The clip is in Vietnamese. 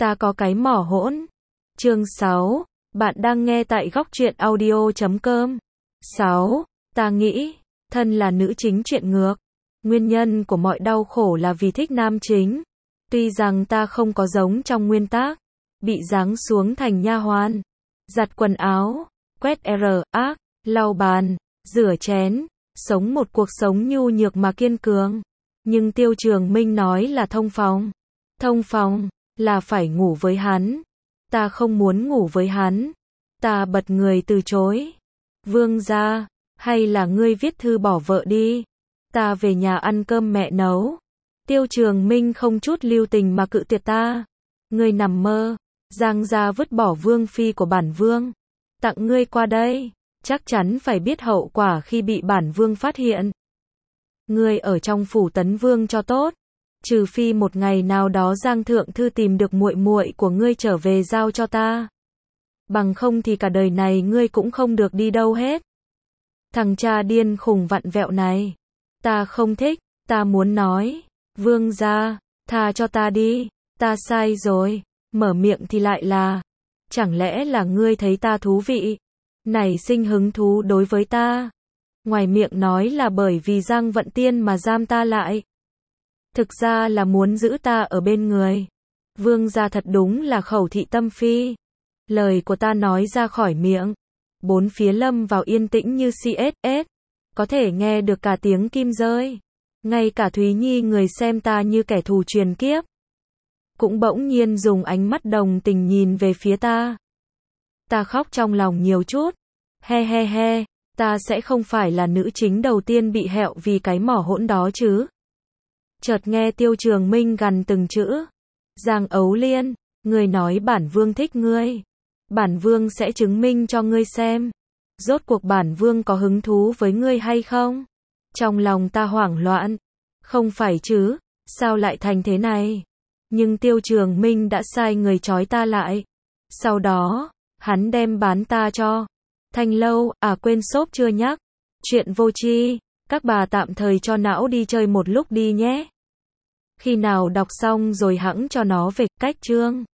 Ta có cái mỏ hỗn. Chương 6. Bạn đang nghe tại góc truyện audio.com. 6. Ta nghĩ, thân là nữ chính chuyện ngược. Nguyên nhân của mọi đau khổ là vì thích nam chính. Tuy rằng ta không có giống trong nguyên tác, bị giáng xuống thành nha hoàn, giặt quần áo, quét ác, lau bàn, rửa chén, sống một cuộc sống nhu nhược mà kiên cường. Nhưng Tiêu Trường Minh nói là thông phòng. Thông phòng là phải ngủ với hắn. Ta không muốn ngủ với hắn. Ta bật người từ chối. Vương gia, hay là ngươi viết thư bỏ vợ đi. Ta về nhà ăn cơm mẹ nấu. Tiêu Trường Minh không chút lưu tình mà cự tuyệt ta. Ngươi nằm mơ. Giang gia vứt bỏ vương phi của bản vương. Tặng ngươi qua đây. Chắc chắn phải biết hậu quả khi bị bản vương phát hiện. Ngươi ở trong phủ Tấn Vương cho tốt. Trừ phi một ngày nào đó Giang thượng thư tìm được muội muội của ngươi trở về giao cho ta. Bằng không thì cả đời này ngươi cũng không được đi đâu hết. Thằng cha điên khùng vặn vẹo này. Ta không thích, ta muốn nói. Vương gia, tha cho ta đi, ta sai rồi. Mở miệng thì lại là. Chẳng lẽ là ngươi thấy ta thú vị? Nảy sinh hứng thú đối với ta. Ngoài miệng nói là bởi vì Giang Vận Tiên mà giam ta lại. Thực ra là muốn giữ ta ở bên người. Vương gia thật đúng là khẩu thị tâm phi. Lời của ta nói ra khỏi miệng. Bốn phía lâm vào yên tĩnh như CSS. Có thể nghe được cả tiếng kim rơi. Ngay cả Thúy Nhi người xem ta như kẻ thù truyền kiếp. Cũng bỗng nhiên dùng ánh mắt đồng tình nhìn về phía ta. Ta khóc trong lòng nhiều chút. He he he. Ta sẽ không phải là nữ chính đầu tiên bị hẹo vì cái mỏ hỗn đó chứ. Chợt nghe Tiêu Trường Minh gằn từng chữ. Giang Ấu Liên, ngươi nói bản vương thích ngươi. Bản vương sẽ chứng minh cho ngươi xem. Rốt cuộc bản vương có hứng thú với ngươi hay không? Trong lòng ta hoảng loạn. Không phải chứ, sao lại thành thế này? Nhưng Tiêu Trường Minh đã sai người trói ta lại. Sau đó, hắn đem bán ta cho Thanh Lâu, quên shop chưa nhắc. Chuyện vô tri, các bà tạm thời cho não đi chơi một lúc đi nhé. Khi nào đọc xong rồi hẵng cho nó về, cách chương.